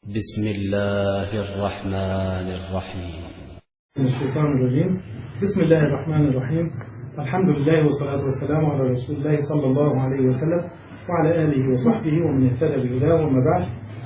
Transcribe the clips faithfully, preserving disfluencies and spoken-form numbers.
بسم الله الرحمن الرحيم. من الشيطان الرجيم. بسم الله الرحمن الرحيم. الحمد لله والصلاة والسلام على رسول الله صلى الله عليه وسلم وعلى آله وصحبه ومن اهتدى بهداه. وما بعد،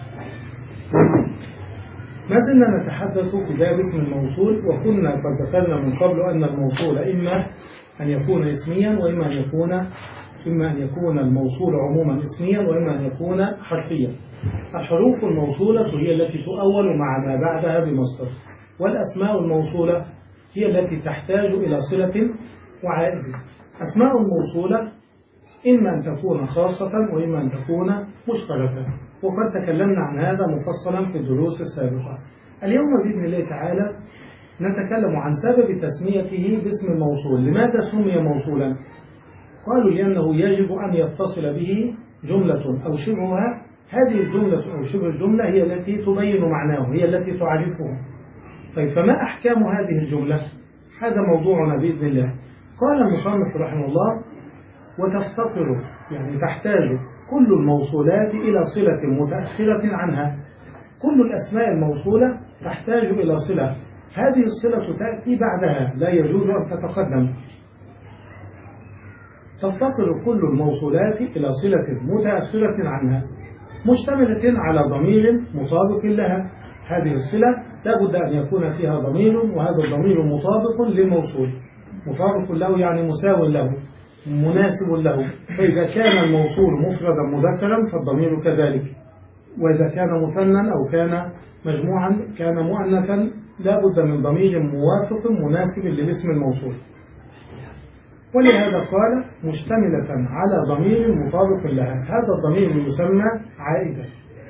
ما زلنا نتحدث في باب اسم الموصول، وكنا قد ذكرنا من قبل أن الموصول إما أن يكون اسميا وإما أن يكون إما أن يكون الموصول عموما اسميا وإما أن يكون حرفيا. الحروف الموصولة هي التي تؤول مع ما بعدها بمصدر، والأسماء الموصولة هي التي تحتاج إلى صلة وعائد. أسماء الموصولة إما أن تكون خاصة وإما أن تكون مشتركة، وقد تكلمنا عن هذا مفصلا في الدروس السابقة. اليوم بإذن الله تعالى نتكلم عن سبب تسميته باسم الموصول. لماذا سمي موصولا؟ قالوا لأنه يجب أن يتصل به جملة أو شبهها. هذه الجملة أو شبه الجملة هي التي تبين معناه، هي التي تعرفه. طيب، فما أحكام هذه الجملة؟ هذا موضوعنا بإذن الله. قال المصنف رحمه الله: وتفتقر يعني تحتاج كل الموصولات إلى صلة متأخرة عنها. كل الأسماء الموصولة تحتاج إلى صلة، هذه الصلة تأتي بعدها، لا يجوز أن تتقدم. تفتقر كل الموصولات إلى صلة متأخرة عنها مشتملة على ضمير مطابق لها. هذه الصلة لابد أن يكون فيها ضمير، وهذا الضمير مطابق للموصول. مطابق له يعني مساو له، مناسب له. فإذا كان الموصول مفردا مذكرا فالضمير كذلك، وإذا كان مثنى أو كان مجموعا كان مؤنثا لابد من ضمير موافق مناسب لاسم الموصول. ولهذا قال مشتملة على ضمير مطابق لها، هذا الضمير يسمى عائدا.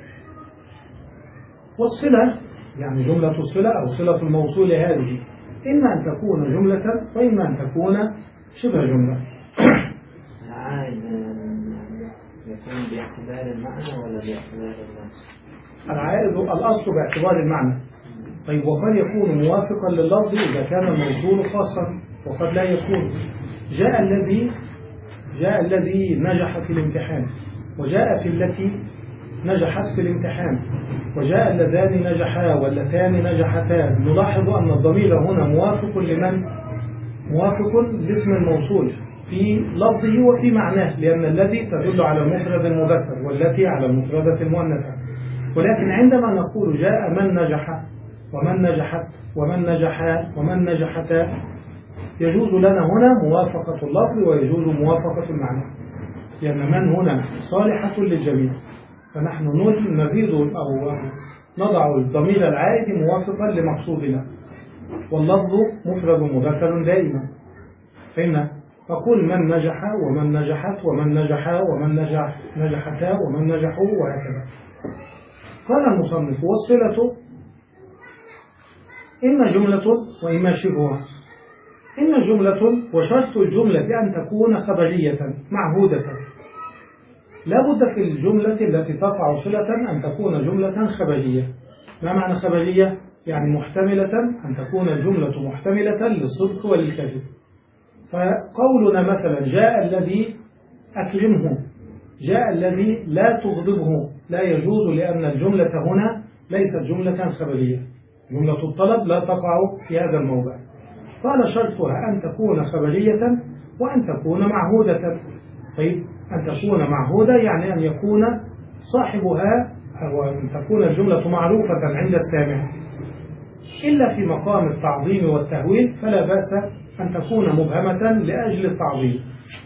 والصلة يعني جملة الصلة أو صلة الموصول هذه إما أن تكون جملة وإما أن تكون شبه جملة. العائد يكون باعتبار المعنى ولا باعتبار اللفظ؟ العائد الأصل باعتبار المعنى. طيب، وقد يكون موافقا لللفظ إذا كان الموصول خاصا، وقد لا يكون. جاء الذي جاء الذي نجح في الامتحان، وجاءت التي نجحت في الامتحان، وجاء اللذان نجحا واللتان نجحتا. نلاحظ أن الضمير هنا موافق لمن؟ موافق لاسم الموصول في لفظه وفي معناه، لأن الذي تدل على المفرد المذكر والتي على المفردة المؤنثة. ولكن عندما نقول جاء من نجح ومن نجحت ومن نجحا ومن نجحتا، يجوز لنا هنا موافقة اللفظ ويجوز موافقة المعنى، لأن من هنا صالحة للجميع، فنحن نزيد أو نضع الضمير العائد موافقا لمقصودنا، واللفظ مفرد مذكر دائما. فإن فقل من نجح ومن نجحت ومن نجحا ومن نجح نجحتا ومن نجحوا وهكذا. قال المصنف: والصلة إما جملة وإما شبهها. إما جملة، وشرط الجملة أن تكون خبرية معهودة. لا بد في الجملة التي تقع صلة أن تكون جملة خبرية. ما معنى خبرية؟ يعني محتملة، أن تكون الجملة محتملة للصدق وللكذب. فقولنا مثلا جاء الذي أكرمه، جاء الذي لا تغضبه، لا يجوز، لأن الجملة هنا ليست جملة خبرية. جملة الطلب لا تقع في هذا الموضع. قال شرطها أن تكون خبرية وأن تكون معهودة. طيب، أن تكون معهودة يعني أن يكون صاحبها أو أن تكون الجملة معروفة عند السامع، إلا في مقام التعظيم والتهويل فلا بأس أن تكون مبهمة لأجل التعظيم.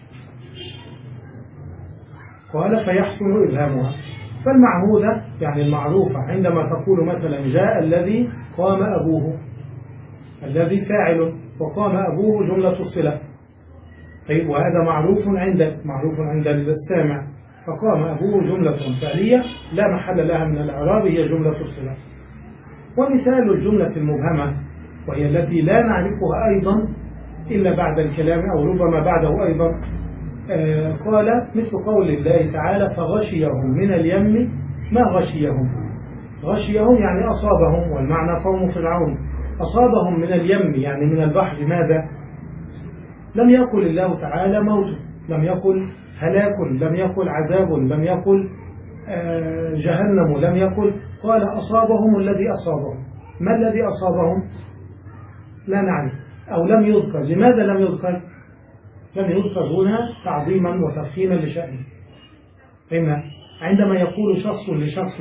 قال: فيحسن إبهامها. فالمعهودة يعني المعروفة، عندما تقول مثلا جاء الذي قام أبوه، الذي فاعل وقام أبوه جملة الصلة. طيب، وهذا معروف عندك، معروف عند السامع. فقام أبوه جملة فعلية لا محل لها من الإعراب، هي جملة الصلة. ومثال الجملة المبهمة، وهي التي لا نعرفها أيضا إلا بعد الكلام أو ربما بعده أيضا، آه قال مثل قول الله تعالى: فغشيهم من اليم ما غشيهم. غشيهم يعني أصابهم، والمعنى قوم فرعون. أصابهم من اليم يعني من البحر ماذا؟ لم يقل الله تعالى موت، لم يقل هلاك، لم يقل عذاب، لم يقل جهنم، لم يقل قال أصابهم الذي أصابهم. ما الذي أصابهم؟ لا نعرف أو لم يذكر. لماذا لم يذكر؟ لم يذكر هنا تعظيما وتفخيما لشأنه. فهمنا؟ عندما يقول شخص لشخص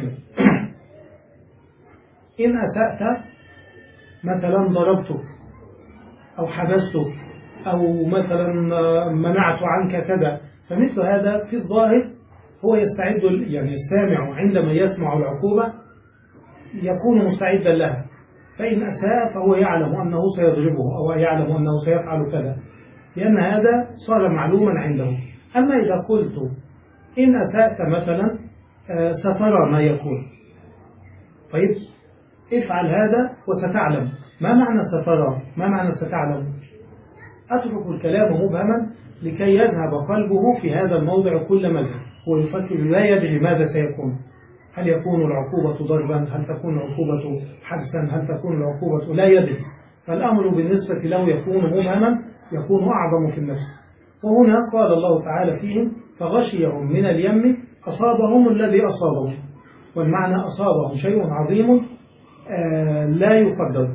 إن أسأت مثلا ضربتك أو حبستك أو مثلا منعت عنك كذا، فمثل هذا في الظاهر هو يستعد، يعني السامع عندما يسمع العقوبة يكون مستعدا لها، فإن أساء فهو يعلم أنه سيضربه أو يعلم أنه سيفعل كذا، لأن هذا صار معلوما عنده. أما إذا قلت إن أسأت مثلا سترى ما يكون، طيب افعل هذا وستعلم. ما معنى سترى؟ ما معنى ستعلم؟ أترك الكلام مبهما لكي يذهب قلبه في هذا الموضع كل مدى، هو يفكر لا يدري ماذا سيكون. هل يكون العقوبة ضربا؟ هل تكون العقوبة حبسا؟ هل تكون العقوبة؟ لا يدري. فالأمر بالنسبة له يكون مبهما، يكون أعظم في النفس. وهنا قال الله تعالى فيهم فغشيهم من اليم أصابهم الذي أصابهم. والمعنى أصابهم شيء عظيم آه لا يقدر.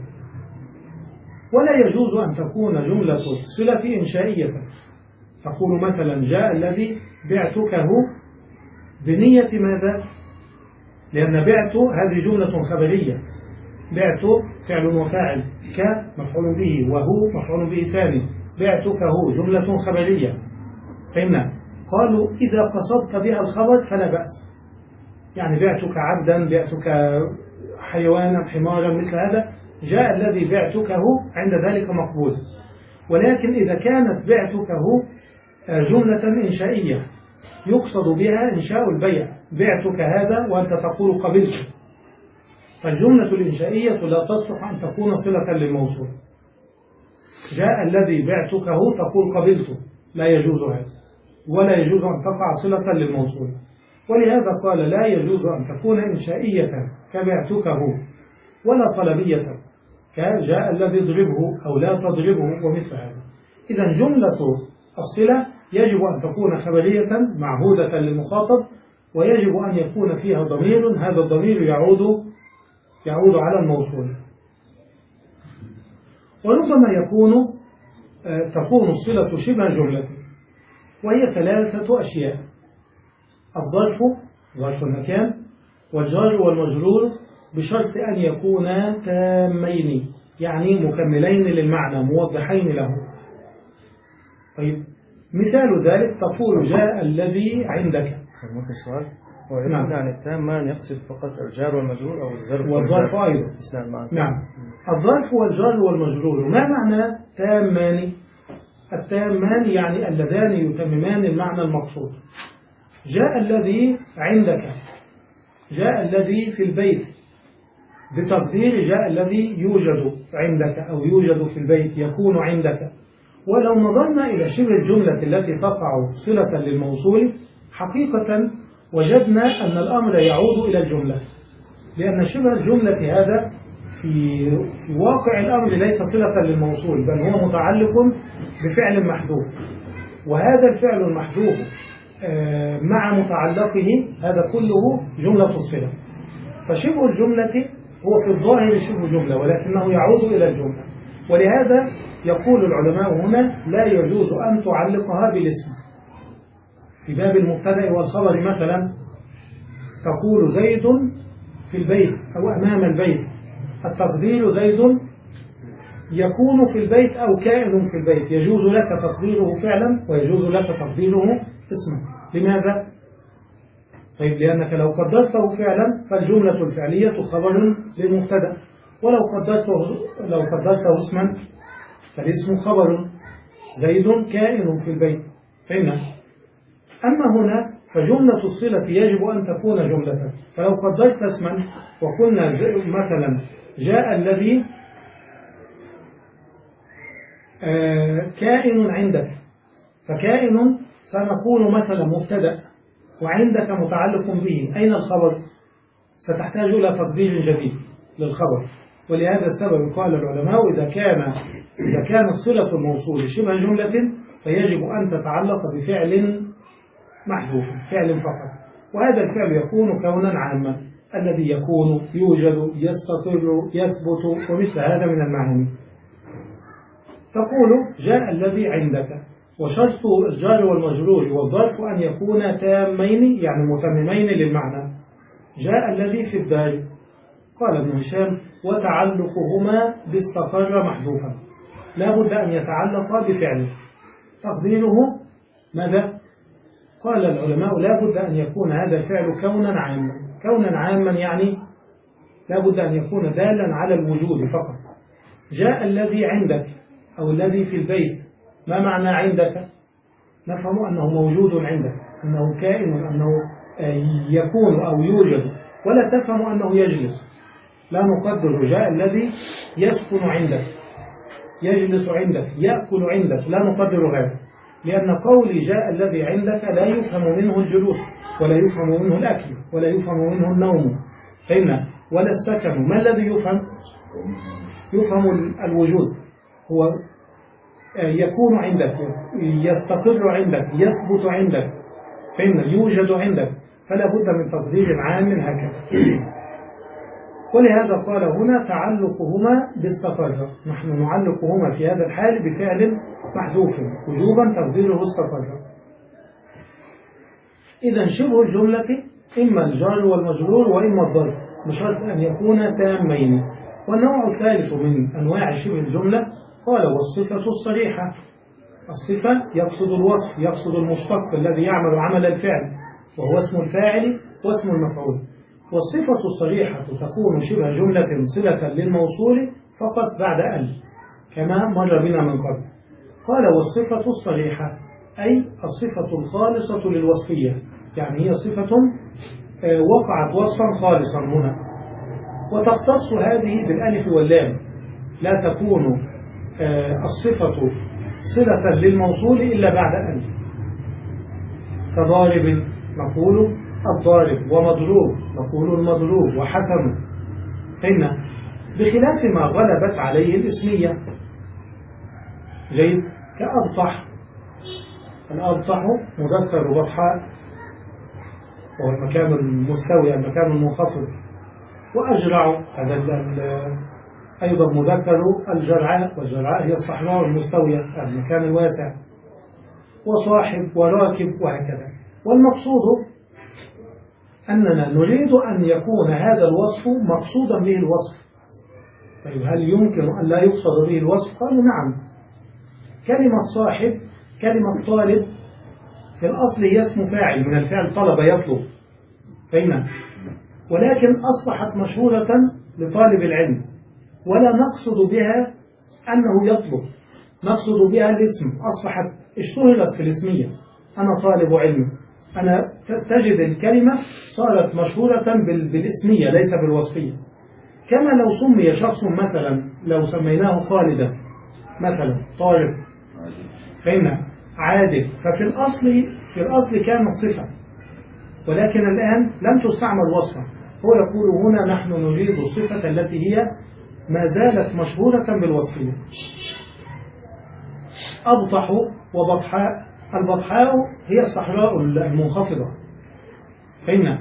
ولا يجوز أن تكون جملة صلة إنشائية، تقول مثلا جاء الذي بعتكه بنية ماذا؟ لأن بعت هذه جملة خبرية، بعت فعل وفاعل، ك مفعول به، وهو مفعول به ثاني، بعتكه جملة خبرية. فهمنا؟ قالوا إذا قصدت بها الخبر فلا بأس، يعني بعتك عبدا، بعتك حيوانا، حمارا، مثل هذا، جاء الذي بعتكه عند ذلك مقبول. ولكن إذا كانت بعتكه جملة إنشائية يقصد بها إنشاء البيع، بعتك هذا وأنت تقول قبلت، فالجملة الإنشائية لا تصلح أن تكون صلة للموصول. جاء الذي بعتكه تقول قبلت، لا يجوز هذا، ولا يجوز أن تقع صلة للموصول. ولهذا قال لا يجوز أن تكون إنشائية كبعتكه، ولا طلبية كجاء الذي يضربه أو لا تضربه ومثل هذا. إذا جملة الصلة يجب أن تكون خبرية معهودة للمخاطب، ويجب أن يكون فيها ضمير، هذا الضمير يعود يعود على الموصول. وربما يكون تكون الصلة شبه جملة، وهي ثلاثة أشياء: الظرف، ظرف المكان، والجار والمجرور، بشرط أن يكونا تامين، يعني مكملين للمعنى، موضحين له. طيب مثال ذلك تقول جاء الذي عندك. ممكن السؤال هو يقول عن التام ما يقصد فقط الجار والمجرور أو الظرف والظرف أيضا؟ نعم، الظرف والجار والمجرور. ما معنى تامان؟ التامان يعني اللذان يتممان المعنى المقصود. جاء الذي عندك، جاء الذي في البيت، بتقدير جاء الذي يوجد عندك أو يوجد في البيت، يكون عندك. ولو نظرنا إلى شبه الجملة التي تقع صلة للموصول، حقيقة وجدنا أن الأمر يعود إلى الجملة، لأن شبه الجملة هذا في, في واقع الأمر ليس صلة للموصول، بل هو متعلق بفعل محذوف، وهذا الفعل المحذوف مع متعلقه هذا كله جملة الصلة. فشبه الجملة هو في الظاهر شبه جملة، ولكنه يعود إلى الجملة. ولهذا يقول العلماء هنا لا يجوز أن تعلقها بالاسم. في باب المبتدأ والخبر مثلا تقول زيد في البيت أو أمام البيت، التقدير زيد يكون في البيت أو كائن في البيت، يجوز لك تقديره فعلا ويجوز لك تقديره اسما. لماذا؟ طيب لأنك لو قدرته فعلا فالجملة الفعلية خبر للمبتدأ، ولو قدرته لو قدرته اسما فالاسم خبر، زيد كائن في البيت. فهمنا؟ أما هنا فجملة الصلة يجب أن تكون جملة، فلو قدرت اسما وقلنا مثلا جاء الذي آه كائن عندك، فكائن سنقول مثلا مبتدأ وعندك متعلق به، أين الخبر؟ ستحتاج إلى تقدير جديد للخبر. ولهذا السبب قال العلماء إذا كان إذا كانت صلة الموصول شبه جملة فيجب أن تتعلق بفعل محذوف، فعل فقط، وهذا الفعل يكون كونا عاما. الذي يكون، يوجد، يستقر، يثبت، ومثل هذا من المعاني. تقول جاء الذي عندك، وشرط الجار والمجرور والظرف أن يكون تامين يعني متممين للمعنى. جاء الذي في الدار. قال ابن هشام وتعلقهما باستقر محذوفا، لا بد أن يتعلق بفعله. تقديره ماذا؟ قال العلماء لا بد أن يكون هذا الفعل كونا عاما. كونا عاما يعني لا بد أن يكون دالا على الوجود فقط. جاء الذي عندك أو الذي في البيت، ما معنى عندك؟ نفهم أنه موجود عندك، أنه كائن، أنه يكون أو يوجد، ولا تفهم أنه يجلس. لا نقدر جاء الذي يسكن عندك، يجلس عندك، يأكل عندك، لا نقدر هذا، لأن قولي جاء الذي عندك لا يفهم منه الجلوس، ولا يفهم منه الأكل، ولا يفهم منه النوم، فهمنا، ولا السكن. ما الذي يفهم؟ يفهم الوجود، هو يكون عندك، يستقر عندك، يثبت عندك، فهمنا، يوجد عندك، فلا بد من تقدير عام هكذا. ولهذا قال هنا تعلقهما باستقر، نحن نعلقهما في هذا الحال بفعل محذوف وجوبا تقديره استقر. إذا شبه الجملة إما الجار والمجرور وإما الظرف، بشرط أن يكون تامين. والنوع الثالث من أنواع شبه الجملة قال والصفة الصريحة. الصفة يقصد الوصف، يقصد المشتق الذي يعمل عمل الفعل، وهو اسم الفاعل واسم المفعول. والصفة الصريحة تكون شبه جملة صلة للموصول فقط بعد ال، كما مر بنا من قبل. قال والصفة الصريحة أي الصفة الخالصة للوصفية، يعني هي صفة وقعت وصفا خالصا هنا، وتختص هذه بالألف واللام، لا تكون الصفة صلة للموصول إلا بعد ال. كضارب نقول الضارب، ومضروب نقول المضروب، وحسن، هنا بخلاف ما غلبت عليه الاسمية. جيد. كأبطح، الأبطح مذكر بطحاء وهو المكان المستوي، المكان المنخفض. وأجرع هذا أيضا مذكر الجرعاء، والجرعاء هي الصحراء المستوية، المكان الواسع. وصاحب وراكب وهكذا. والمقصود أننا نريد أن يكون هذا الوصف مقصودا به الوصف. طيب هل يمكن أن لا يقصد به الوصف؟ قالوا نعم. كلمة صاحب، كلمة طالب في الأصل هي اسم فاعل من الفعل طلب يطلب، فهمنا، ولكن أصبحت مشهورة لطالب العلم، ولا نقصد بها أنه يطلب، نقصد بها الاسم، أصبحت اشتهرت في الاسمية، أنا طالب علم. أنا تجد الكلمة صارت مشهورة بالاسمية ليس بالوصفية. كما لو سمي شخص مثلا، لو سميناه خالدا مثلا، طالب، فهمنا، عادل، ففي الأصل في الأصل كانت صفة، ولكن الآن لم تستعمل وصفا. هو يقول هنا نحن نريد الصفة التي هي ما زالت مشهورة بالوصفية. أبطح وبطحاء، البطحاء هي الصحراء المنخفضة، فهمنا،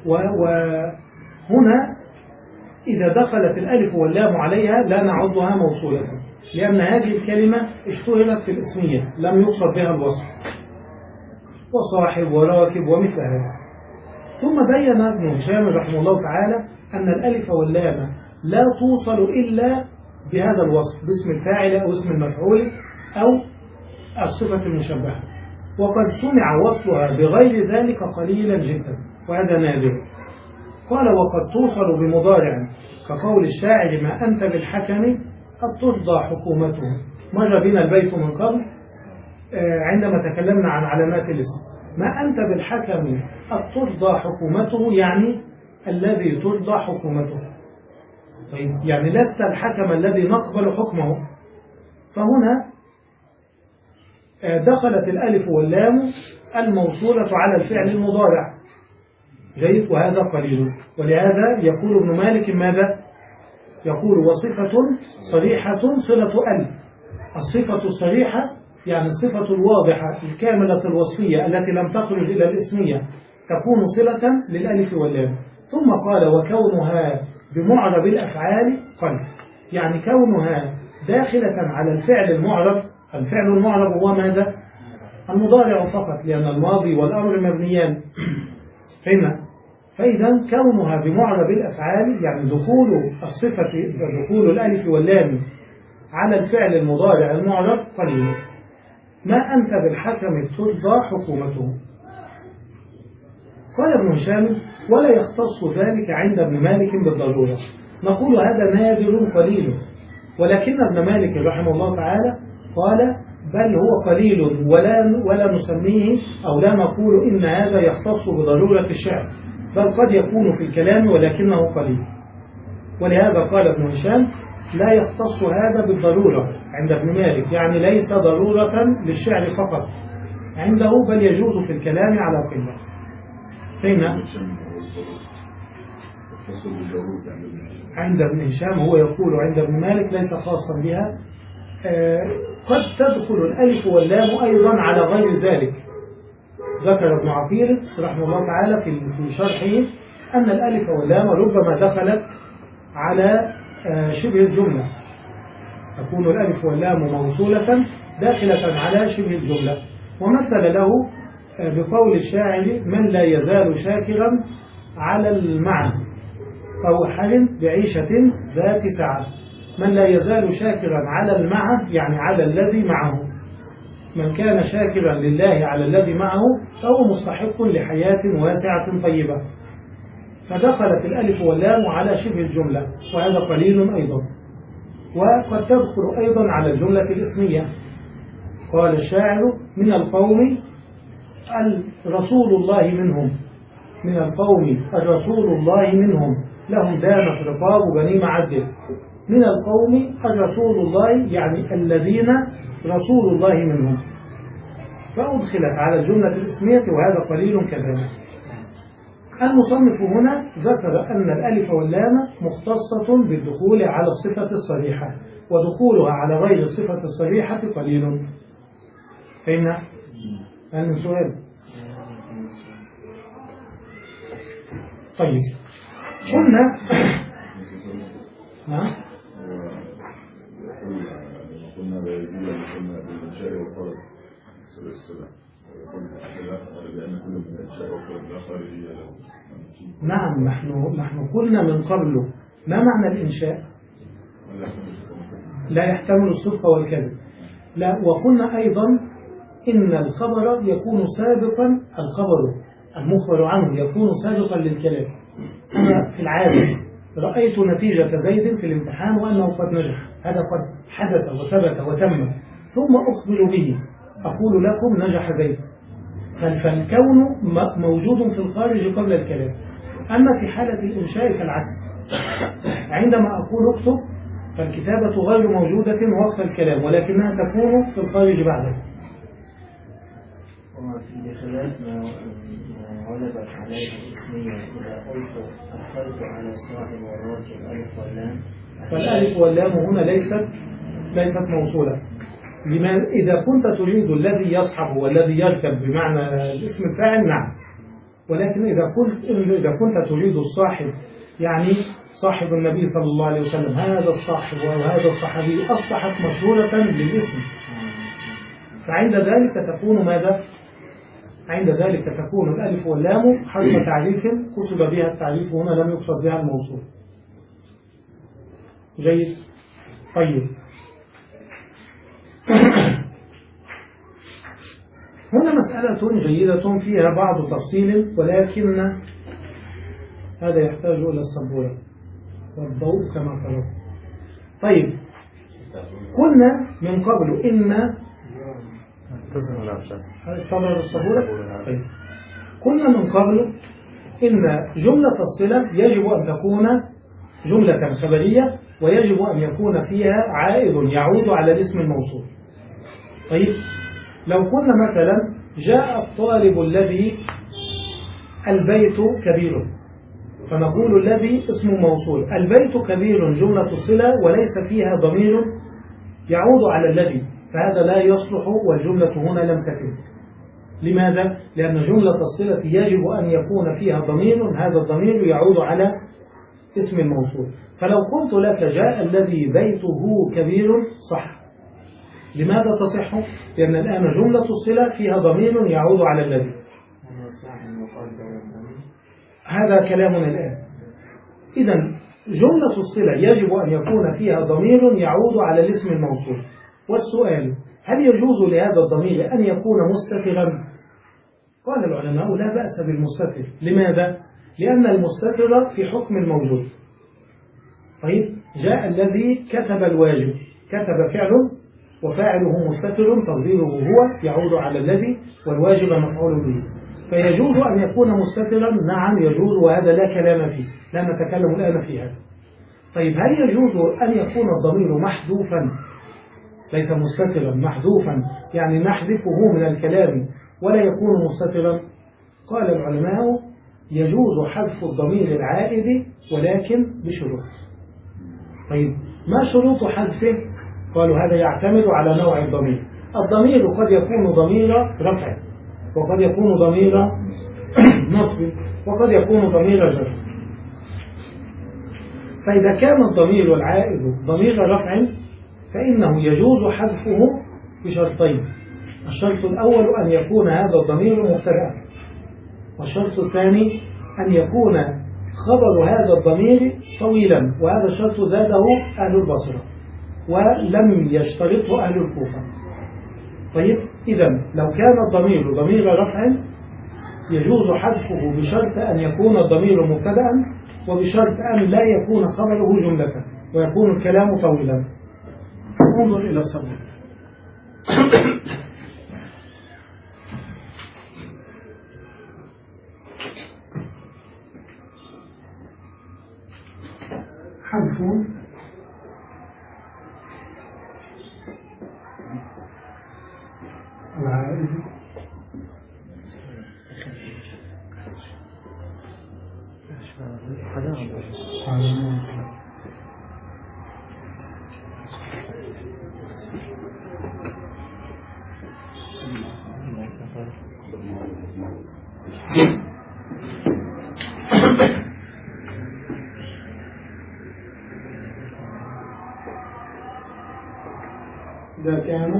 وهنا إذا دخلت الألف واللام عليها لا نعدها موصولة، لأن هذه الكلمة اشتهرت في الاسمية لم يقصد بها الوصف. وصاحب وراكب ومثل هذا. ثم بين ابن هشام رحمه الله تعالى أن الألف واللام لا توصل إلا بهذا الوصف، باسم الفاعل أو اسم المفعول أو الصفة المشبهة، وقد سمع وصلها بغير ذلك قليلا جدا، وهذا نادر. قال وقد توصل بمضارع كقول الشاعر ما أنت بالحكم قد ترضى حكومته. مر بنا البيت من قبل عندما تكلمنا عن علامات الاسم. ما أنت بالحكم قد ترضى حكومته يعني الذي ترضى حكومته. طيب يعني لست الحكم الذي نقبل حكمه. فهنا دخلت الألف واللام الموصولة على الفعل المضارع. جيد. وهذا قليل، ولهذا يقول ابن مالك ماذا؟ يقول وصفة صريحة صلة ال. الصفة الصريحة يعني الصفة الواضحة الكاملة الوصفية التي لم تخرج إلى الاسمية تكون صلة للألف واللام. ثم قال وكونها بمعرب الأفعال قل، يعني كونها داخلة على الفعل المعرب. الفعل المعرب هو ماذا؟ المضارع فقط، لأن الماضي والأمر مبنيان. فهمنا؟ فإذا كونها بمعرب الأفعال يعني دخول الصفة، دخول الألف واللام على الفعل المضارع المعرب قليل. ما أنت بالحكم ترضى حكومته. قال ابن هشام ولا يختص ذلك عند ابن مالك بالضرورة. نقول هذا نادر قليل، ولكن ابن مالك رحمه الله تعالى قال بل هو قليل ولا ولا نسميه أو لا نقول إن هذا يختص بضرورة الشعر، بل قد يكون في الكلام ولكنه قليل. ولهذا قال ابن هشام لا يختص هذا بالضرورة عند ابن مالك، يعني ليس ضرورة للشعر فقط عنده، بل يجوز في الكلام على قلة. فهمنا؟ عند ابن هشام هو يقول عند ابن مالك ليس خاصا بها. آه قد تدخل الألف واللام أيضا على غير ذلك. ذكر ابن عقيل رحمه الله تعالى في في شرحه أن الألف واللام ربما دخلت على آه شبه الجملة، تكون الألف واللام موصولة داخلة على شبه الجملة. ومثل له آه بقول الشاعر من لا يزال شاكرا على المعنى فوحل بعيشة ذات سعة. من لا يزال شاكرا على المعنى يعني على الذي معه. من كان شاكرا لله على الذي معه فهو مستحق لحياة واسعة طيبة. فدخلت الألف واللام على شبه الجملة، وهذا قليل أيضا. وقد تدخل أيضا على الجملة الاسمية. قال الشاعر من القوم الرسول الله منهم، من القوم الرسول الله منهم لهم دامت رقاب بني معدل. من القوم الرسول الله يعني الذين رسول الله منهم، فأدخلت على الجملة الاسمية وهذا قليل كذلك. المصنف هنا ذكر أن الألف واللام مختصة بالدخول على الصفة الصريحة، ودخولها على غير الصفة الصريحة قليل. فهمنا؟ هل من سؤال؟ طيب قلنا ها؟ قلنا قلنا بالإنشاء والطلب السلام لأن كل من الإنشاء والطلب لا خارجية له. نعم، نحن نحن قلنا من قبل ما معنى الإنشاء؟ لا يحتمل الصدق والكذب. لا، وقلنا أيضا إن الخبر يكون سابقا، الخبر المخبر عنه يكون سابقا للكلام. أنا في العادة رأيت نتيجة زيد في الامتحان وأنه قد نجح، هذا قد حدث وثبت وتم، ثم أخبر به أقول لكم نجح زيد. فالكون موجود في الخارج قبل الكلام. أما في حالة الإنشاء فالعكس، عندما أقول اكتب فالكتابة غير موجودة وقت الكلام، ولكنها تكون في الخارج بعده. وفي بخلاف ما غلبت عليه الاسمية إذا قلت أدخلت على صاحب والراجل الألف واللام، فالألف واللام هنا ليست ليست موصولة. لما إذا كنت تريد الذي يصحب والذي يركب بمعنى الاسم الفاعل نعم، ولكن إذا كنت إذا كنت تريد الصاحب يعني صاحب النبي صلى الله عليه وسلم، هذا الصاحب وهذا الصحابي أصبحت مشهورة للاسم، فعند ذلك تكون ماذا؟ عند ذلك تكون الألف واللام حرف تعريف قصد بها التعريف، هنا لم يقصد بها الموصول. جيد. طيب هنا مسألة جيدة فيها بعض تفصيل، ولكن هذا يحتاج إلى السبورة والضوء كما ترون. طيب قلنا من قبل إن طبعا السبورة. طيب قلنا من قبل إن جملة الصلة يجب أن تكون جملة خبرية، ويجب أن يكون فيها عائد يعود على الاسم الموصول. طيب لو قلنا مثلا جاء الطالب الذي البيت كبير، فنقول الذي اسم موصول، البيت كبير جملة الصلة وليس فيها ضمير يعود على الذي، فهذا لا يصلح والجملة هنا لم تتم. لماذا؟ لأن جملة الصلة يجب أن يكون فيها ضمير، هذا الضمير يعود على اسم الموصول. فلو قلت لك جاء الذي بيته كبير صح. لماذا تصح؟ لأن الآن جملة الصلة فيها ضمير يعود على الذي. هذا كلامنا الآن. إذن جملة الصلة يجب أن يكون فيها ضمير يعود على الاسم الموصول. والسؤال: هل يجوز لهذا الضمير أن يكون مستترا؟ قال العلماء: لا بأس بالمستتر. لماذا؟ لأن المستتر في حكم الموجود. طيب، جاء الذي كتب الواجب، كتب فعل وفاعله مستتر تقديره هو يعود على الذي، والواجب مفعول به. فيجوز أن يكون مستترا، نعم يجوز، وهذا لا كلام فيه، لا نتكلم الآن في هذا. طيب، هل يجوز أن يكون الضمير محذوفا؟ ليس مستترا، محذوفا، يعني نحذفه من الكلام ولا يكون مستترا. قال العلماء: يجوز حذف الضمير العائد ولكن بشروط. طيب، ما شروط حذفه؟ قالوا: هذا يعتمد على نوع الضمير. الضمير قد يكون ضمير رفع، وقد يكون ضمير نصب، وقد يكون ضمير جر. فإذا كان الضمير العائد ضمير رفع فإنه يجوز حذفه بشرطين. الشرط الأول أن يكون هذا الضمير مبتدأ، والشرط الثاني أن يكون خبر هذا الضمير طويلا، وهذا الشرط زاده أهل البصرة ولم يشترطه أهل الكوفة. طيب، إذن لو كان الضمير ضمير رفع يجوز حذفه بشرط أن يكون الضمير مبتدأ، وبشرط أن لا يكون خبره جملة ويكون الكلام طويلا. انظر إلى الصبر. حذف العائد إذا كان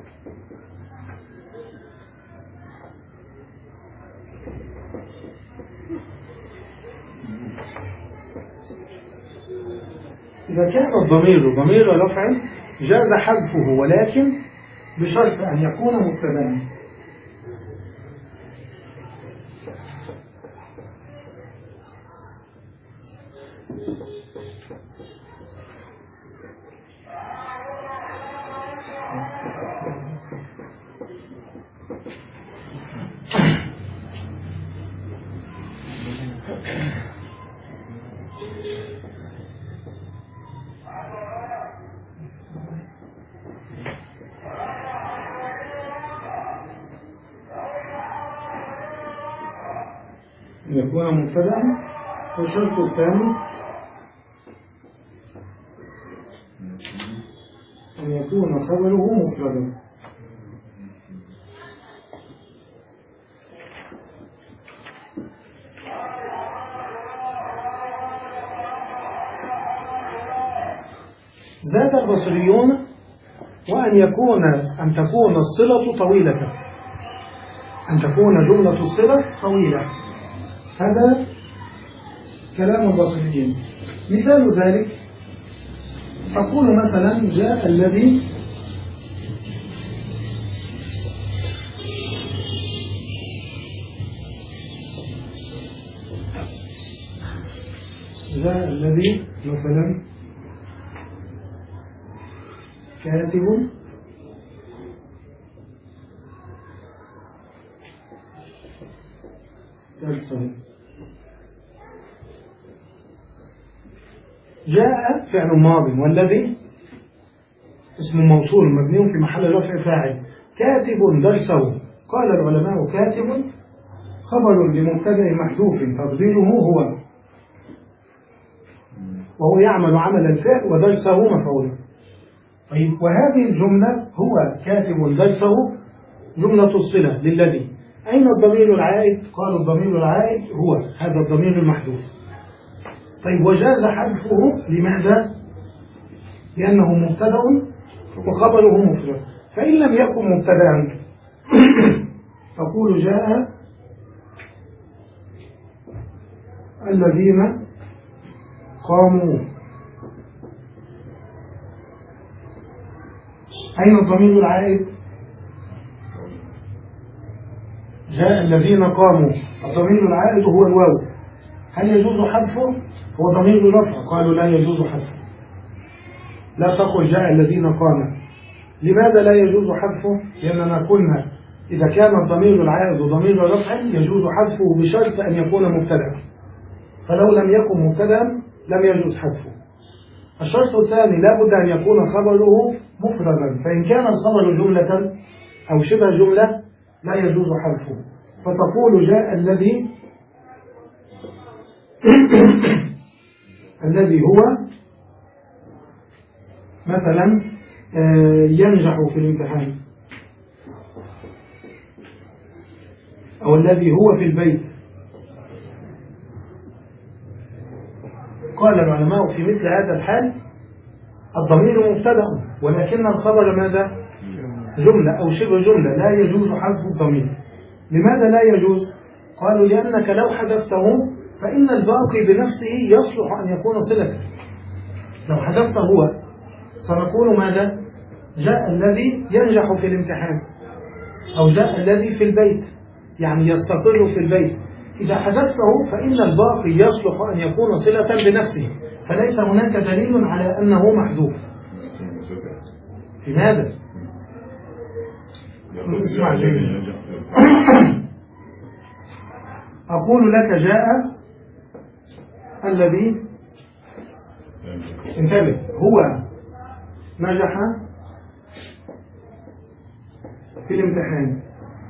إذا كان الضمير ضمير رفع جاز حذفه، ولكن بشرط أن يكون مبتدأ. يكون مبتدأ. والشرط الثاني أن يكون خبره مفردا. زاد البصريون وأن يكون أن تكون الصلة طويلة، أن تكون جملة الصلة طويلة. هذا كلام البصريين. مثال ذلك أقول مثلا: جاء الذي جاء الذي مثلا كاتب درسه. جاء فعل ماض، والذي اسم موصول مبني في محل رفع فاعل. كاتب درسه. قال العلماء: كاتب خبر لمبتدأ محذوف تقديره هو، وهو يعمل عمل الفعل، ودرسه مفعول. طيب، وهذه الجملة هو كاتب درسه جملة الصلة للذي، أين الضمير العائد؟ قالوا الضمير العائد هو هذا الضمير المحذوف. طيب وجاز حذفه لماذا؟ لأنه مبتدأ وخبره مفرد. فإن لم يكن مبتدأ تقول جاء الذين قاموا. أين الضمير العائد؟ جاء الذين قاموا، الضمير العائد هو الواو. هل يجوز حذفه؟ هو ضمير رفع. قالوا لا يجوز حذفه. لا تقل جاء الذين قاموا. لماذا لا يجوز حذفه؟ لأننا قلنا إذا كان الضمير العائد ضمير رفع يجوز حذفه بشرط أن يكون مبتدأ، فلو لم يكن مبتدأ لم يجوز حذفه. الشرط الثاني لا بد أن يكون خبره مفردا، فإن كان الخبر جملة أو شبه جملة لا يجوز حذفه. فتقول جاء الذي الذي هو مثلا ينجح في الامتحان، أو الذي هو في البيت. قال العلماء في مثل هذا الحال الضمير مبتدأ ولكن الخبر ماذا؟ جملة أو شبه جملة، لا يجوز حذف الضمير. لماذا لا يجوز؟ قالوا لأنك لو حذفته فإن الباقي بنفسه يصلح أن يكون صلة. لو حذفته هو سنقول ماذا؟ جاء الذي ينجح في الامتحان، أو جاء الذي في البيت، يعني يستقر في البيت. إذا حذفته فإن الباقي يصلح أن يكون صلة بنفسه، فليس هناك دليل على أنه محذوف. لماذا؟ اسمع جيد. أقول لك جاء الذي انتبه هو نجح في الامتحان.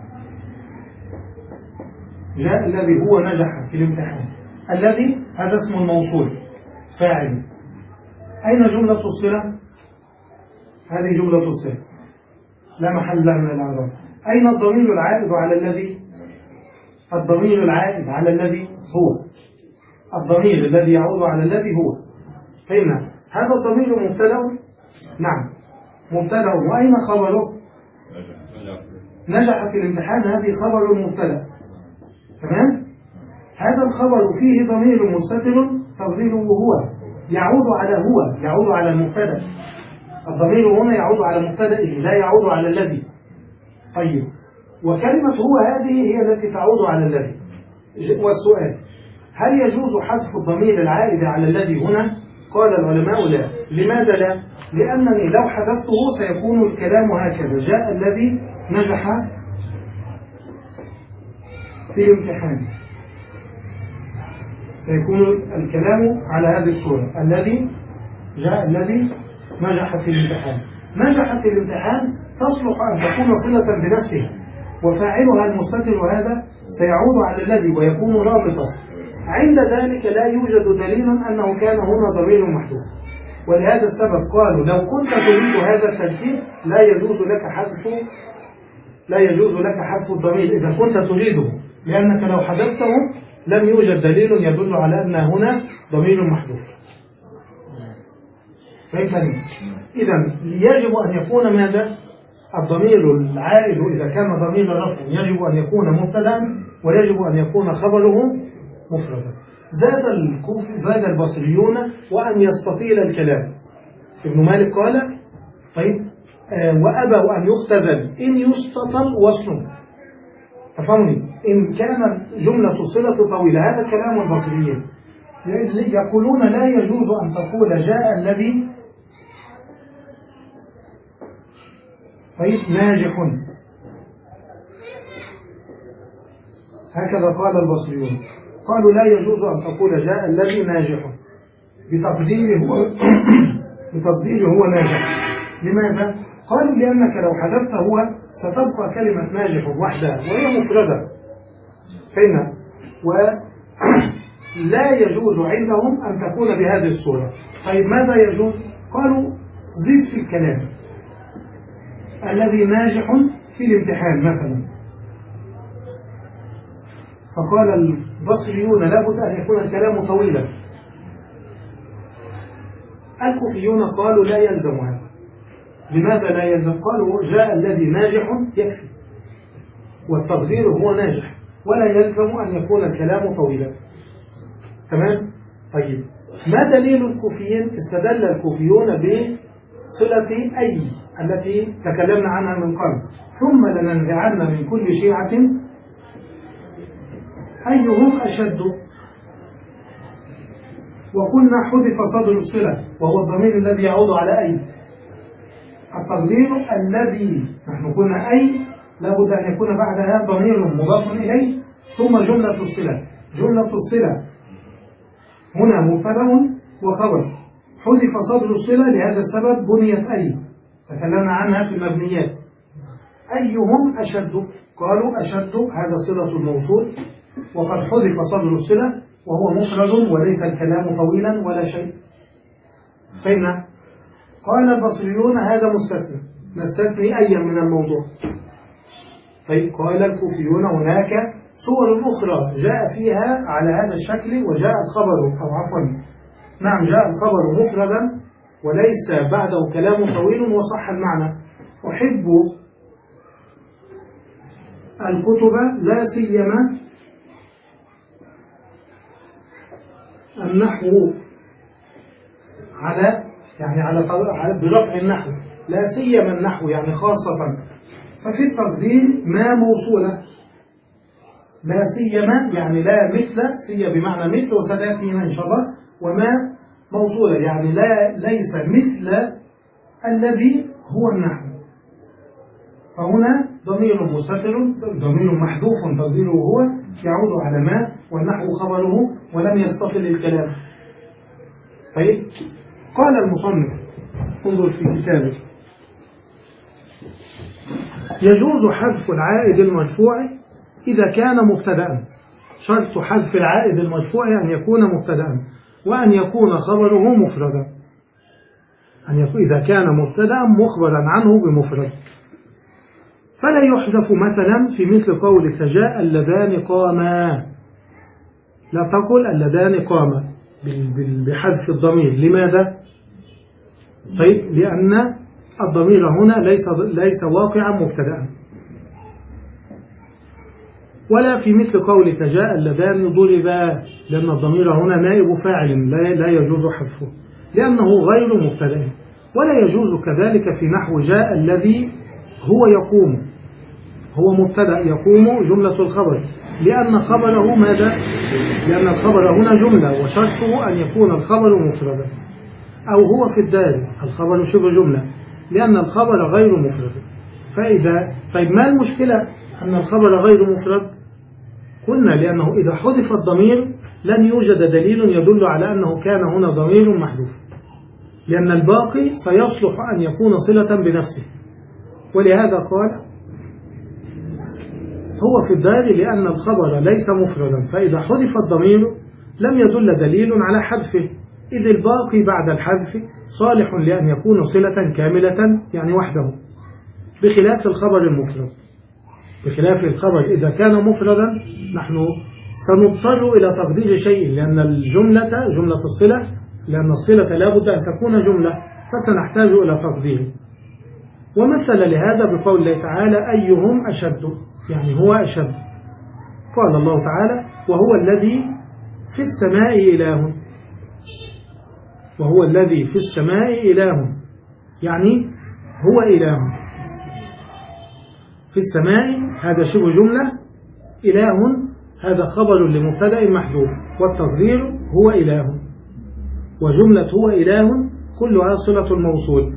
جاء الذي هو نجح في الامتحان. الذي هذا اسم الموصول فاعل. أين جملة الصلة؟ هذه جملة الصلة لا محل لها من الإعراب. أين الضمير العائد على الذي؟ الضمير العائد على الذي هو الضمير الذي يعود على الذي هو. فهمنا؟ هذا الضمير مبتدأ. نعم مبتدأ. وأين خبره؟ نجح في الامتحان. هذه خبر المبتدأ. تمام؟ هذا الخبر فيه ضمير مستتر تقديره هو يعود على هو يعود على المبتدأ. الضمير هنا يعود على مبتدئه لا يعود على الذي. طيب وكلمة هو هذه هي التي تعود على الذي. والسؤال هل يجوز حذف الضمير العائد على الذي هنا؟ قال العلماء لا. لماذا لا؟ لأنني لو حذفته سيكون الكلام هكذا: جاء الذي نجح في الامتحان. سيكون الكلام على هذه الصورة: الذي جاء الذي نجح في الامتحان. نجح في الامتحان تصلح أن تكون صلة بنفسها، وفاعلها المستتر هذا سيعود على الذي ويكون رابطا. عند ذلك لا يوجد دليل أنه كان هنا ضمير محذوف. ولهذا السبب قالوا لو كنت تريد هذا الترتيب لا يجوز لك حذف لا يجوز لك حذف الضمير إذا كنت تريده، لأنك لو حذفته لم يوجد دليل يدل على أن هنا ضمير محذوف. فهمتني؟ إذا يجب أن يكون ماذا؟ الضمير العائد إذا كان ضمير رفع يجب أن يكون مبتدأ ويجب أن يكون خبره مفردا. زاد الكوفي زاد البصريون وأن يستطيل الكلام. ابن مالك قال طيب آه وأبوا أن يختزل إن يستطل وصل. تفهمني؟ إن كان جملة الصلة طويلة. هذا كلام البصريين يقولون لا يجوز أن تقول جاء الذي طيب ناجح. هكذا قال البصريون. قالوا لا يجوز أن تقول جاء الذي ناجح بتقديره هو بتقديره هو ناجح. لماذا؟ قالوا لأنك لو حذفت هو ستبقى كلمة ناجح وحدها وهي مفردة. فإن ولا يجوز عندهم أن تكون بهذه الصورة. طيب ماذا يجوز؟ قالوا زيد في الكلام: الذي ناجح في الامتحان مثلا. فقال البصريون لابد أن يكون الكلام طويلا. الكوفيون قالوا لا يلزم هذا. لماذا لا يلزم؟ قالوا جاء الذي ناجح يكفي، والتقدير هو ناجح، ولا يلزم أن يكون الكلام طويلا. تمام؟ طيب، ما دليل الكوفيين؟ استدل الكوفيون بصلة أي التي تكلمنا عنها من قبل، ثم لننزعن من كل شيعة أيهم أشد، وقلنا حذف صدر الصلة وهو الضمير الذي يعود على أي. التقدير الذي نحن قلنا أي لابد أن يكون بعدها ضمير مضاف إليه ثم جملة الصلة. جملة الصلة هنا مبتدأ وخبر، حذف صدر الصلة لهذا السبب بنيت أي، تكلمنا عنها في المبنيات. أيهم أشد؟ قالوا أشد هذا صلة الموصول، وقد حذف صدر الصلة وهو مفرد وليس الكلام طويلا ولا شيء. فإن قال البصريون هذا مستثنى، نستثني أيا من الموضوع. طيب، قال الكوفيون هناك صور أخرى جاء فيها على هذا الشكل وجاء الخبر، أو عفوا نعم جاء الخبر مفردا وليس بعده كلام طويل وصح المعنى. أحب الكتب لا سيما النحو على يعني على برفع النحو، لا سيما النحو يعني خاصة. ففي التقدير ما موصولة، لا سيما يعني لا مثل، سي بمعنى مثل وستأتينا إن شاء الله، وما موصولة يعني لا ليس مثل الذي هو النحو. فهنا ضمير مستتر، ضمير محذوف تقديره هو يعود على ما، والنحو خبره ولم يستقل الكلام. طيب، قال المصنف انظر في كتابه: يجوز حذف العائد المرفوع إذا كان مبتدأ. شرط حذف العائد المرفوع أن يكون مبتدأ، وأن يكون خبره مفردا. أن يكون إذا كان مبتدأ مخبرا عنه بمفرد. فلا يحذف مثلا في مثل قولك جاء اللذان قاما، لا تقل اللذان قاما بحذف الضمير. لماذا؟ طيب، لأن الضمير هنا ليس ليس واقعا مبتدأ. ولا في مثل قولك جاء اللذان ضربا، لأن الضمير هنا نائب فاعل لا لا يجوز حذفه لأنه غير مبتدأ. ولا يجوز كذلك في نحو جاء الذي هو يقوم، هو مبتدأ يقوم جملة الخبر، لأن خبره ماذا؟ لأن الخبر هنا جملة وشرطه أن يكون الخبر مفردا. أو هو في الدار، الخبر شبه جملة لأن الخبر غير مفرد. فإذا طيب، ما المشكلة أن الخبر غير مفرد؟ قلنا لأنه إذا حذف الضمير لن يوجد دليل يدل على أنه كان هنا ضمير محذوف، لأن الباقي سيصلح أن يكون صلة بنفسه. ولهذا قال هو في الدار لأن الخبر ليس مفردا، فإذا حذف الضمير لم يدل دليل على حذفه، إذ الباقي بعد الحذف صالح لأن يكون صلة كاملة يعني وحده، بخلاف الخبر المفرد. بخلاف الخبر إذا كان مفردا نحن سنضطر إلى تقدير شيء، لأن الجملة جملة الصلة، لأن الصلة لا بد أن تكون جملة، فسنحتاج إلى تقديره. ومثل لهذا بقول الله تعالى أيهم أشد، يعني هو أشد. قال الله تعالى وهو الذي في السماء إله، وهو الذي في السماء إله يعني هو إله. في السماء هذا شبه جملة، إله هذا خبر لمبتدأ محذوف، والتقدير هو إله، وجملة هو إله كلها صلة الموصول،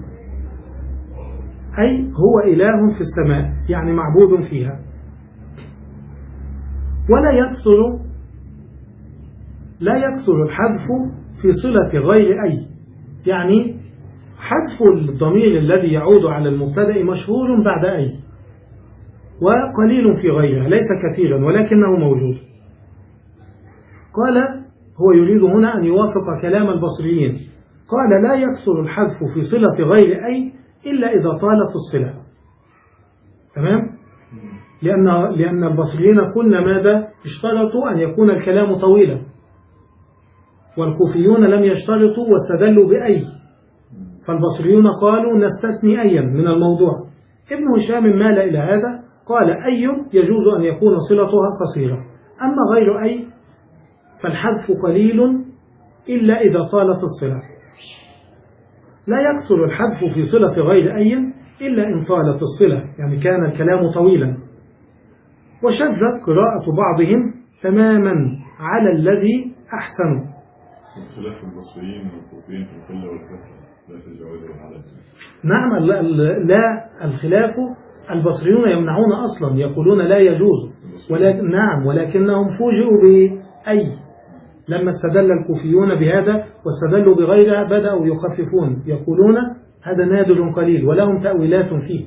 أي هو إله في السماء يعني معبود فيها. ولا يكثر لا يكثر الحذف في صلة غير أي، يعني حذف الضمير الذي يعود على المبتدأ مشهور بعد أي، وقليل في غيرها، ليس كثيرا ولكنه موجود. قال هو يريد هنا أن يوافق كلام البصريين، قال لا يكثر الحذف في صلة غير أي إلا إذا طالت الصلة. تمام؟ لأن لأن البصريين كل ماذا اشترطوا أن يكون الكلام طويلا، والكوفيون لم يشترطوا واستدلوا بأي، فالبصريون قالوا نستثني أيا من الموضوع. ابن هشام مال إلى هذا، قال أي يجوز أن يكون صلتها قصيرة، أما غير أي فالحذف قليل إلا إذا طالت الصلة. لا يكثر الحذف في صلة غير أي إلا إن طالت الصلة، يعني كان الكلام طويلا. وشذت قراءة بعضهم تماما على الذي أحسن. خلاف البصريين والكوفيين في القلة والكثرة لا تجاوز العدد. نعم، لا الخلاف، البصريون يمنعون أصلا، يقولون لا يجوز، ولكن نعم ولكنهم فوجئوا بأي لما استدل الكوفيون بهذا واستدلوا بغيرها بدأوا يخففون، يقولون هذا نادر قليل ولهم تأويلات فيه.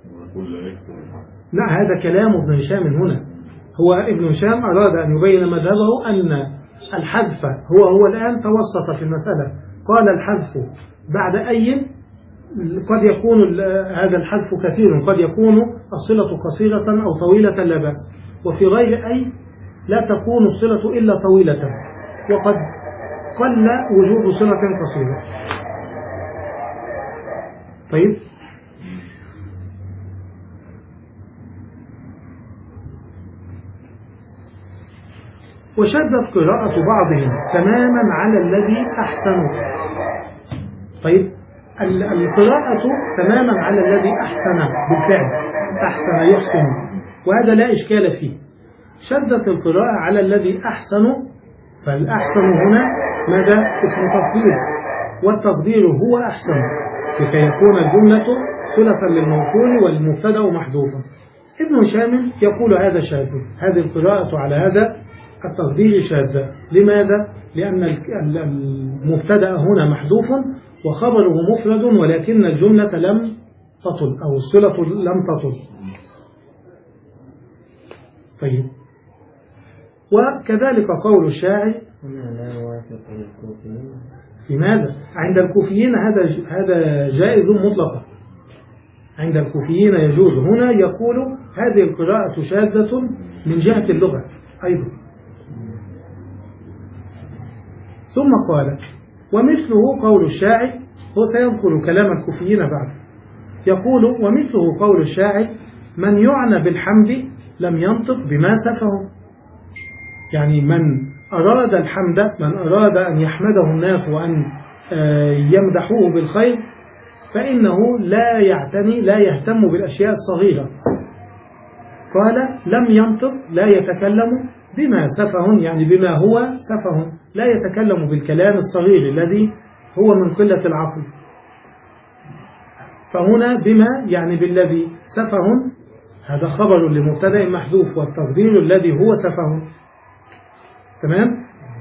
لا، هذا كلام ابن هشام هنا. هو ابن هشام أراد أن يبين مذهبه أن الحذف هو هو الآن توسط في المسألة، قال الحذف بعد أي قد يكون هذا الحذف كثير، قد يكون الصلة قصيرة أو طويلة لا بأس، وفي غير أي لا تكون الصلة إلا طويلة، وقد قل وجود صلة قصيرة. طيب، وشدت قراءة بعضهم تماما على الذي أحسن. طيب، القراءة تماما على الذي أحسن بالفعل، أحسن يحسن، وهذا لا إشكال فيه. شدت القراءة على الذي أحسن، فالأحسن هنا ماذا؟ اسم تفضيل، والتفضيل هو أحسن، لكي يكون الجملة صلة للموصول والمبتدأ محذوفا. ابن هشام يقول هذا شاذ، هذه القراءة على هذا التفضيل شاذة. لماذا؟ لأن المبتدأ هنا محذوف وخبره مفرد، ولكن الجملة لم تطل أو الصلة لم تطل. طيب، وكذلك قول الشاعر في ماذا؟ عند الكوفيين هذا هذا جائز مطلقا، عند الكوفيين يجوز. هنا يقول هذه القراءة شاذة من جهة اللغة أيضا. ثم قال ومثله قول الشاعر، هو سيذكر كلام الكوفيين بعد، يقول ومثله قول الشاعر من يعنى بالحمد لم ينطق بما سفه. يعني من أراد الحمد، من أراد أن يحمده الناس وأن يمدحوه بالخير، فإنه لا يعتني لا يهتم بالأشياء الصغيرة. قال لم ينطق لا يتكلم بما سفه، يعني بما هو سفه، لا يتكلم بالكلام الصغير الذي هو من قلة العقل. فهنا بما يعني بالذي سفه، هذا خبر لمبتدأ محذوف، والتقدير الذي هو سفه. تمام؟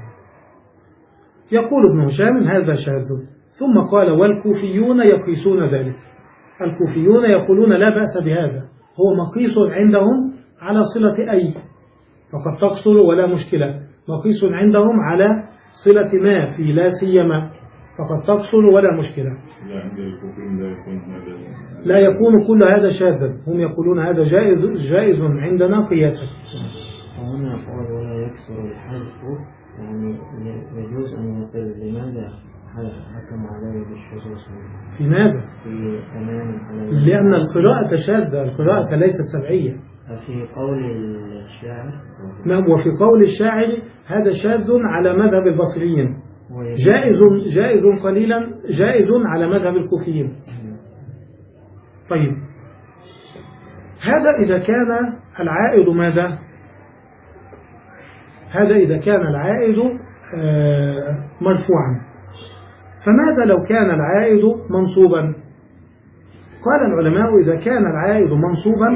يقول ابن هشام هذا شاذ. ثم قال والكوفيون يقيسون ذلك، الكوفيون يقولون لا بأس بهذا، هو مقيس عندهم على صلة أي فقد تقصر ولا مشكلة، مقيس عندهم على صلة ما في لا سيما فقد تقصر ولا مشكلة. لا عند الكوفيين لا يكون هذا، لا يكون كل هذا شاذا، هم يقولون هذا جائز جائز عندنا قياسا. وهنا قال ولا يكسر الحذف، يعني يجوز أن يقل. لماذا حكم عليه بالشذوذ؟ في ماذا؟ في تمام عليه، لأن القراءة شاذة، القراءة ليست سبعية. في قول الشاعر، نعم، وفي قول الشاعر هذا شاذ على مذهب البصريين، جائز جائز قليلا، جائز على مذهب الكوفيين. طيب، هذا إذا كان العائد ماذا؟ هذا إذا كان العائد مرفوعا، فماذا لو كان العائد منصوبا؟ قال العلماء إذا كان العائد منصوبا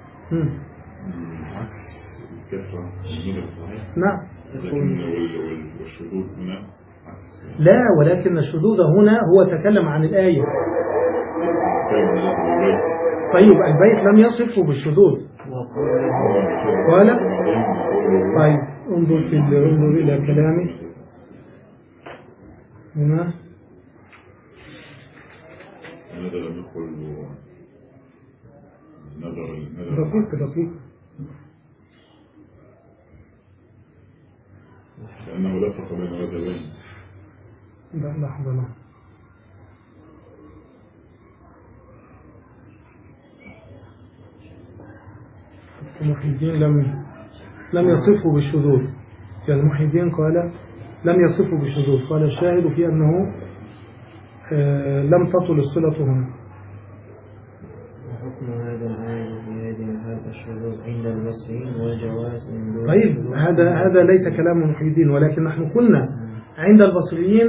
عكس الكثرة نعم، لكن والشذوذ هنا عكس. لا، ولكن الشذوذ هنا هو تكلم عن الآية. طيب، البيت لم يصفه بالشذوذ. قال طيب انظر في انظر إلى كلامه هنا. هذا لم يقل نظر دقيقة دقيقة لأنه لفق بين وجهين. لا لحظة لا محي الدين لم لم يصفه بالشذوذ، يعني محي الدين قال لم يصفه بالشذوذ، قال الشاهد في أنه آه لم تطل الصلة هنا. وحكم هذا العائد في هذه الحالة الشذوذ عند المصريين والجواز من دون. طيب هذا هذا ليس كلام محي الدين، ولكن نحن قلنا عند البصريين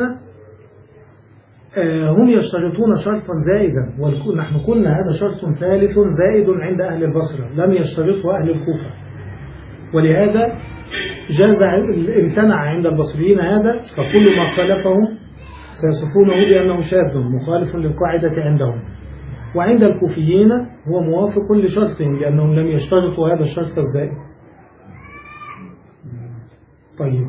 آه هم يشترطون شرطا زائدا، ونحن قلنا هذا شرط ثالث زائد عند أهل البصرة لم يشترطه أهل الكوفة، ولهذا جاز امتنع عند البصريين هذا، فكل ما خالفهم سيصفونه بأنه شاذ مخالف للقاعدة عندهم. وعند الكوفيين هو موافق لشرطهم لأنهم لم يشترطوا هذا الشرط الزائد. طيب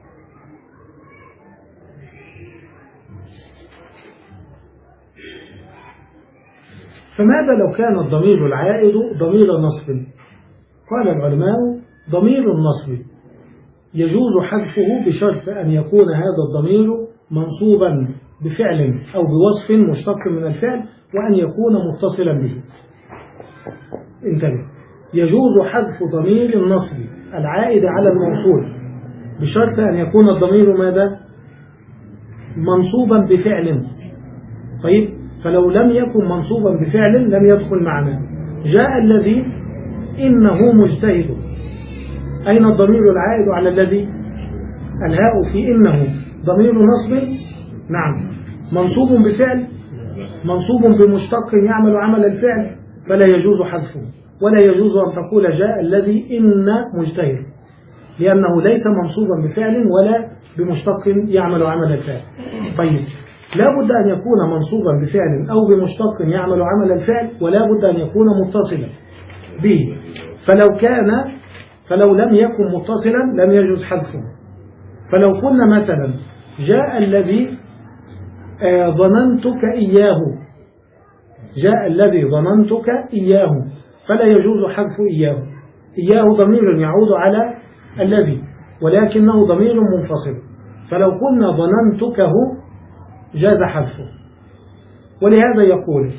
فماذا لو كان الضمير العائد ضمير نصب؟ قال العلماء ضمير النصب يجوز حذفه بشرط أن يكون هذا الضمير منصوبا بفعل أو بوصف مشتق من الفعل وأن يكون متصلا به. انتبه، يجوز حذف ضمير النصب العائد على الموصول بشرط أن يكون الضمير ماذا؟ منصوبا بفعل. طيب فلو لم يكن منصوبا بفعل لم يدخل معنا. جاء الذي إنه مجتهد، أين الضمير العائد على الذي؟ الهاء في إنه ضمير نصب، نعم، منصوب بفعل، منصوب بمشتق يعمل عمل الفعل، فلا يجوز حذفه، ولا يجوز أن تقول جاء الذي إن مجتهد، لأنه ليس منصوبا بفعل ولا بمشتق يعمل عمل الفعل. طيب لا بد أن يكون منصوبا بفعل أو بمشتق يعمل عمل الفعل، ولا بد أن يكون متصلا به، فلو كان فلو لم يكن متصلا لم يجوز حذفه. فلو قلنا مثلا جاء الذي آه ظننتك إياه، جاء الذي ظننتك إياه، فلا يجوز حذف إياه. إياه ضمير يعود على الذي ولكنه ضمير منفصل، فلو قلنا ظننتكه جاز حذفه. ولهذا يقول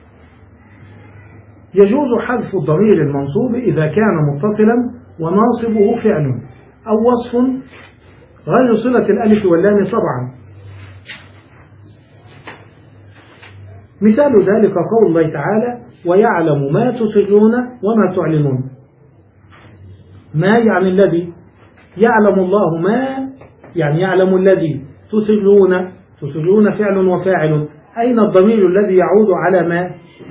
يجوز حذف الضمير المنصوب إذا كان متصلا وناصبه فعل أو وصف غير صلة الألف واللام طبعا. مثال ذلك قول الله تعالى ويعلم ما تسرون وما تعلنون. ما يعني الذي، يعلم الله ما يعني يعلم الذي، تسرون، تسرون فعل وفاعل، أين الضمير الذي يعود على ما؟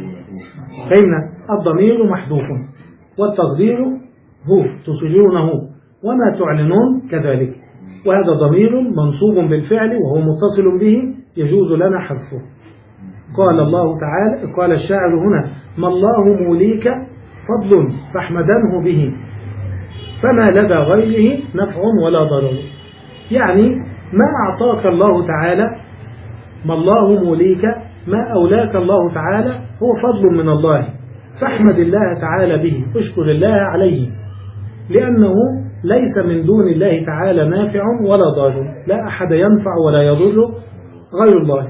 فهمنا الضمير محذوف والتقدير هو تسرونه، وما تعلنون كذلك، وهذا ضمير منصوب بالفعل وهو متصل به يجوز لنا حذفه. قال الله تعالى، قال الشاعر هنا ما الله موليك فضل فاحمدنه به فما لدى غيره نفع ولا ضرر. يعني ما أعطاك الله تعالى، ما الله موليك، ما أولاك الله تعالى هو فضل من الله، فاحمد الله تعالى به، اشكر الله عليه، لأنه ليس من دون الله تعالى نافع ولا ضار، لا أحد ينفع ولا يضر غير الله.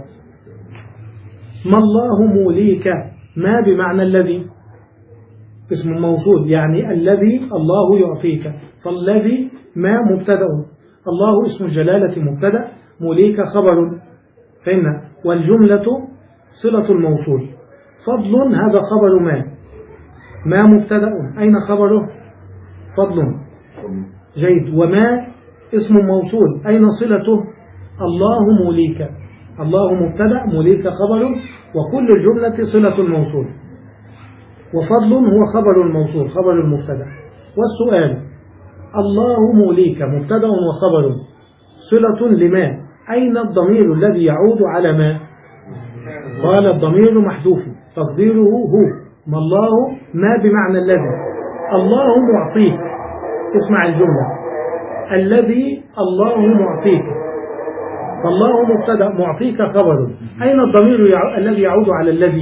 ما الله موليك، ما بمعنى الذي، اسم موصول يعني الذي الله يعطيك، فالذي ما مبتدأ، الله اسم الجلالة مبتدأ، موليك خبر، فهمنا، والجملة صلة الموصول، فضل هذا خبر ما، ما مبتدأ، أين خبره؟ فضل، جيد، وما اسم موصول، أين صلته؟ الله موليك، الله مبتدأ، موليك خبر، وكل الجملة صلة الموصول، وفضل هو خبر الموصول، خبر المبتدأ. والسؤال الله موليك مبتدأ وخبر صلة لما، أين الضمير الذي يعود على ما؟ قال الضمير محذوف تقديره هو، ما الله ما بمعنى الذي، الله معطيك، اسمع الجملة، الذي الله معطيك، فالله مبتدأ معطيك خبر، أين الضمير يع... الذي يعود على الذي؟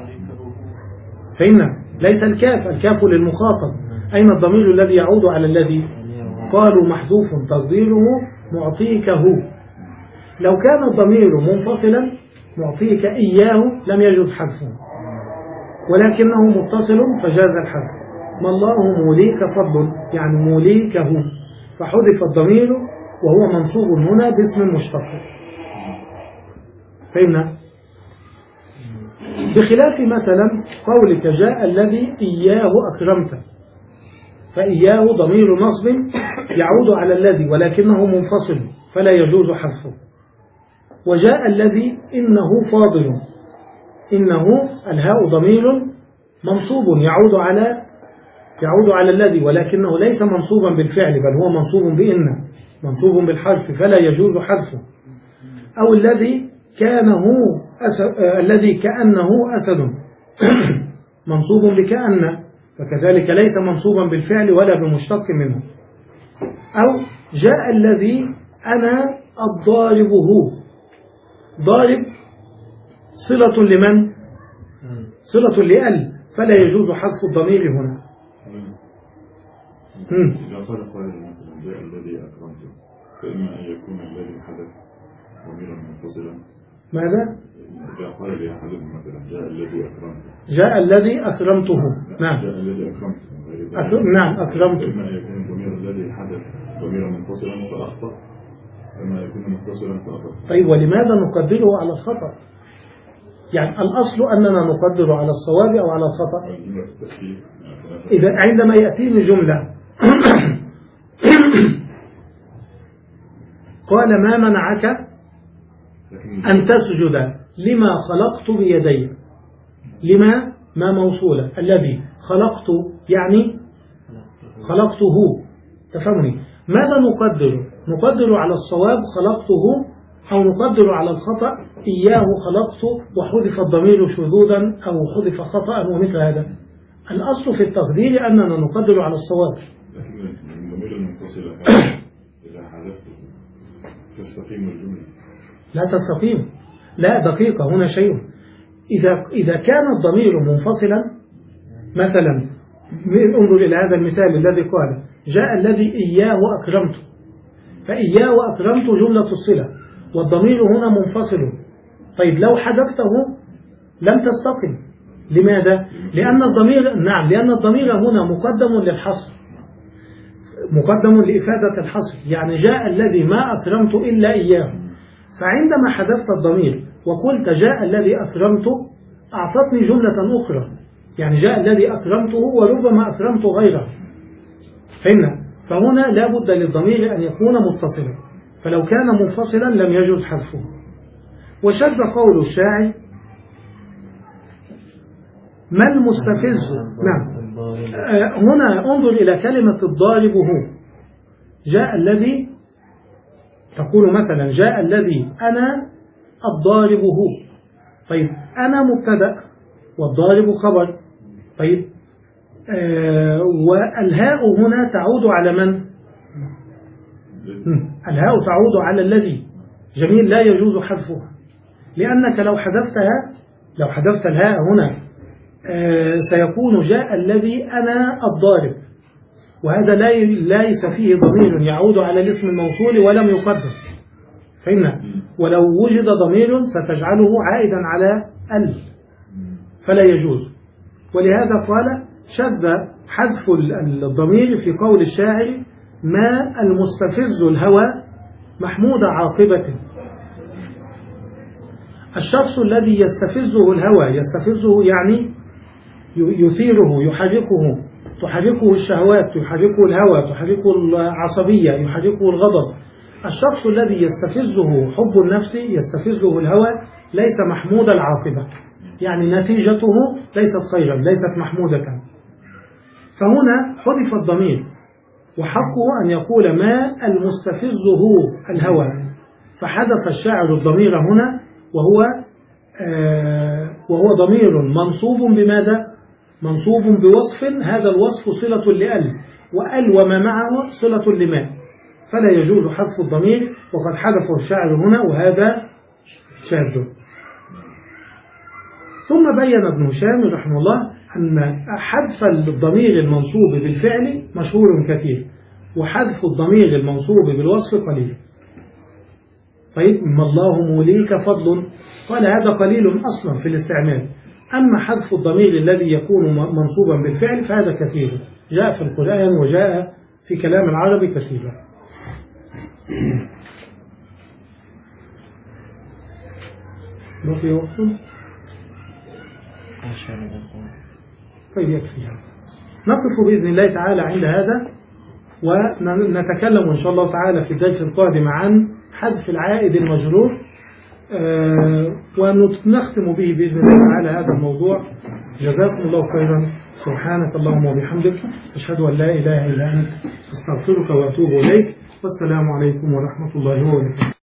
فإن ليس الكاف، الكاف للمخاطب، أين الضمير الذي يعود على الذي؟ قالوا محذوف تقديره معطيك هو. لو كان الضمير منفصلا معطيك إياه لم يجوز حذفه، ولكنه متصل فجاز الحذف. ما الله موليك فضل يعني موليكه، فحذف الضمير وهو منصوب هنا باسم مشتق. فهمنا؟ بخلاف مثلا قولك جاء الذي إياه أكرمت، فإياه ضمير نصب يعود على الذي ولكنه منفصل فلا يجوز حذفه. وجاء الذي إنه فاضل، إنه الهاء ضمير منصوب يعود على يعود على الذي ولكنه ليس منصوبا بالفعل بل هو منصوب بإن، منصوب بالحرف فلا يجوز حذفه. أو الذي كانه أسد، آه الذي كأنه أسد منصوب بكأن، فكذلك ليس منصوبا بالفعل ولا بمشتق منه. أو جاء الذي أنا الضارب هو، ضارب صلة لمن؟ صلة لأل، فلا يجوز حذف الضمير هنا. إذا قال قائل مثلا جاء الذي أكرمته، فإما أن يكون الذي حدث ضميرا منفصلا. ماذا؟ إذا قال لي أحدهم مثلا جاء الذي أكرمته، جاء الذي أكرمته، نعم جاء الذي أكرمته أكرم نعم أكرمته، فإما أن يكون الضمير الذي حدث ضميرا منفصلا فأخطأ، فإما يكون متصلا فأخطأ. طيب ولماذا نقدره على الخطأ؟ يعني الأصل أننا نقدر على الصواب أو على الخطأ. إذا عندما يأتيني جملة قال ما منعك أن تسجد لما خلقت بيدي، لما ما موصولة، الذي خلقت يعني خلقته، تفهمني؟ ماذا نقدر؟ نقدر على الصواب خلقته، أو نقدر على الخطأ إياه خلقت وحذف الضمير شذوذا أو حذف خطأ ومثل هذا. الأصل في التقدير أننا نقدر على الصواب. لكن الضمير المنفصل إذا حذفته تستقيم الجملة؟ لا تستقيم، لا دقيقة هنا شيء. إذا إذا كان الضمير منفصلا مثلا، انظر إلى هذا المثال الذي قال جاء الذي إياه أكرمت، فإياه أكرمت جملة الصلة والضمير هنا منفصل. طيب لو حذفته لم تستقم. لماذا؟ لأن الضمير نعم لأن الضمير هنا مقدم للحصر، مقدم لإفادة الحصر، يعني جاء الذي ما أكرمت إلا إياه. فعندما حذفت الضمير وقلت جاء الذي أكرمت أعطتني جملة أخرى، يعني جاء الذي أكرمته وربما أكرمت غيره. فهمنا؟ فهنا لا بد للضمير أن يكون متصلا، فلو كان منفصلا لم يجوز حذفه. وشذ قول الشاعر ما المستفز. نعم هنا انظر إلى كلمة الضارب هو. جاء الذي، تقول مثلا جاء الذي أنا الضارب هو. طيب أنا مبتدأ والضارب خبر. طيب آه والهاء هنا تعود على من؟ الهاء تعود على الذي. جميل، لا يجوز حذفها، لأنك لو حذفتها لو حذفت الهاء هنا آه سيكون جاء الذي أنا الضارب، وهذا لا ليس فيه ضمير يعود على الاسم الموصول ولم يقدر. فإن ولو وجد ضمير ستجعله عائدا على ال، فلا يجوز. ولهذا قال شذ حذف الضمير في قول الشاعر ما المستفز الهوى محمود عاقبة. الشخص الذي يستفزه الهوى، يستفزه يعني يثيره يحركه، تحركه الشهوات، يحركه الهوى، تحركه العصبية، يحركه الغضب. الشخص الذي يستفزه حب النفس، يستفزه الهوى، ليس محمود العاقبة، يعني نتيجته ليست خيرا، ليست محمودة. فهنا حذف الضمير وحقه أن يقول ما المستفزه الهوى، فحذف الشاعر الضمير هنا، وهو آه وهو ضمير منصوب بماذا؟ منصوب بوصف، هذا الوصف صلة لأل، وأل وما معه صلة لما، فلا يجوز حذف الضمير، وقد حذفه الشاعر هنا وهذا شاذ. ثم بين ابن هشام رحمه الله أن حذف الضمير المنصوب بالفعل مشهور كثير، وحذف الضمير المنصوب بالوصف قليل. طيب ما الله موليك فضل، قال هذا قليل أصلا في الاستعمال. أما حذف الضمير الذي يكون منصوبا بالفعل فهذا كثير، جاء في القرآن وجاء في كلام العربي كثيرا. بقي وقت؟ طيب يكفي هذا. نقف بإذن الله تعالى عند هذا، ونتكلم إن شاء الله تعالى في الدرس القادم عن حذف العائد المجرور، آه ونختم به بإذن الله تعالى هذا الموضوع. جزاكم الله خيرا. سبحانك اللهم وبحمدك، أشهد أن لا إله إلا أنت، أستغفرك وأتوب إليك، والسلام عليكم ورحمة الله وبركاته.